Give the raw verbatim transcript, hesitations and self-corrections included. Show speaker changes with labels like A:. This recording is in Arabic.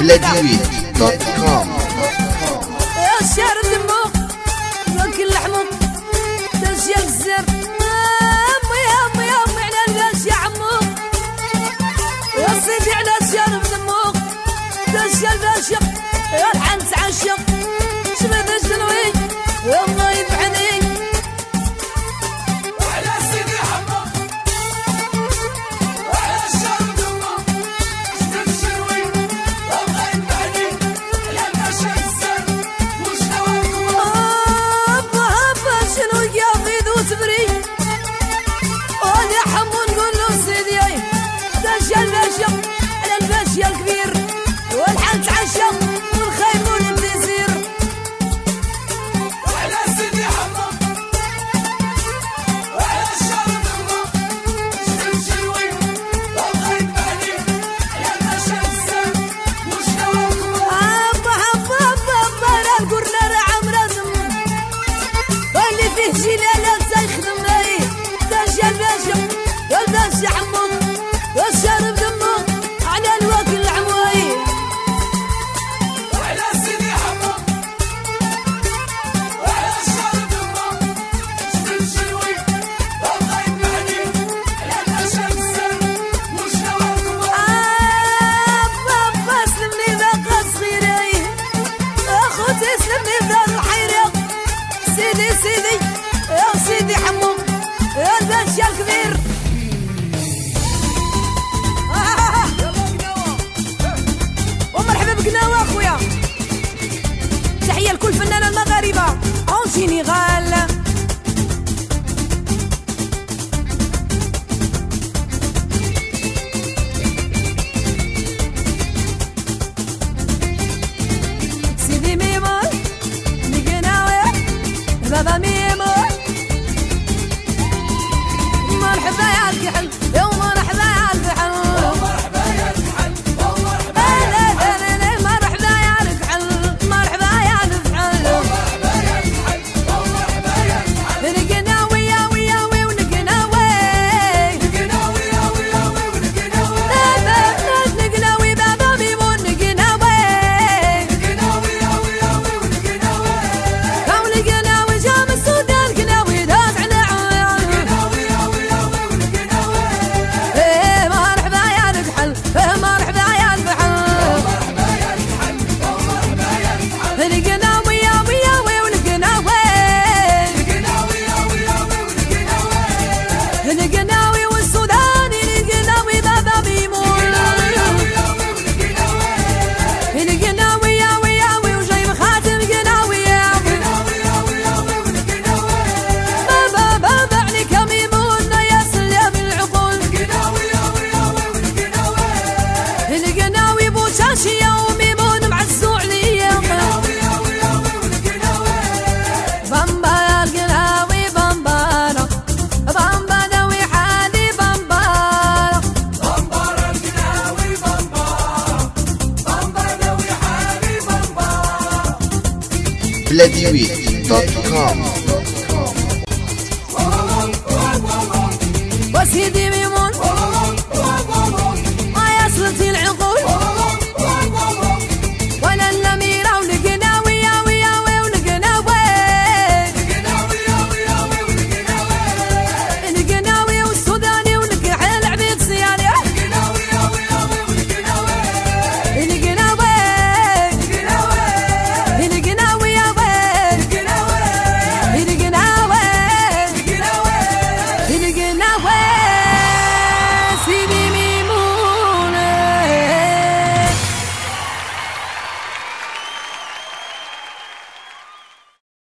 A: بلاديويت دوت كوم.
B: يا شعر دموق وكل لحموق تشيا الزر امي امي امي على الغاش يا عموق يا سيدي على شعر دموق تشيا الغاشق يا الحن تعشق شباب الجنوي الله يبعني
C: وعلى سيدي حموق وعلى الشعر دموق شباب الجنوي الله يبعني على الغاش الزر مش نواكم
B: هابا هابا شنو يا غيدو تبري وانا حمو نقول له سيدي تشيا الغاشق على الغاشية الكبير والحن تعشق والخير مولد يصير
C: وعلى سيدي حموق وعلى الشعر دموق شباب الجنوي الله يبعني على الغاش الزر مش نواكم
B: هابا هابا هابا هابا راه القرنا راه عامرة زم واللي فيه جلالة تيخدم ايه تاجي الباشا يا الباشا حمو والشارب دمو على الوكل العموي
C: وعلى سيدي حموق وعلى الشعر دموق شباب الجنوي الله يبعني على الغاش الزر مش نواكم
B: هابا هابا سلمني باقا صغيري اخوتي سلمني بدار الحيرة سيدي سيدي يا سيدي حمو يا الباشا الكبير ومرحبا بقناوة اخويا تحية لكل فنانة المغاربة اون سينيغال سيدي ميمون بقناوة بابا ميمون مرحبا يا الكحل يا مرحبا يا الكحل
C: مرحبا يا الكحل ومرحبا
B: لا لا لا لا مرحبا يا الكحل مرحبا يا الكحل
C: مرحبا يا الكحل ومرحبا يا الكحل
B: نقناوي يا ويا وي ونقناوي
C: نقناوي يا ويا وي ونقناوي
B: نقناوي بابا ميمون نقناوي
C: نقناوي يا ويا وي ونقناوي
B: او نقناوي جام السودان قناوي داس على عيون
C: نقناوي يا ويا وي ونقناوي
B: ايه مرحبا يا الكحل ايه مرحبا يا الكحل
C: مرحبا يا الكحل ومرحبا يا الكحل
B: نقناوي يا ويا وي ونقناوي
C: نقناوي يا ويا وي ونقناوي
B: نقناوي والسوداني نقناوي بابا ميمون
C: نقناوي يا ويا وي ونقناوي
B: نقناوي يا ويا وي وجايب خاتم قناوي يا
C: نقناوي يا ويا وي ونقناوي
B: بابا بابا عليك يا ميمون يا سلام العقول
C: نقناوي يا ويا وي ونقناوي
B: نقناوي بوشاشية وميمون معزو عليا
C: نقناوي يا ويا وي ونقناوي
B: بامبا يا القناوي بامبارا بامبا ناوي حالي بامبارا
C: بمبار القناوي بمبار بمبار ناوي حالي بمبار
A: بلاديويت دوت كوم.
B: وسيدي ميمون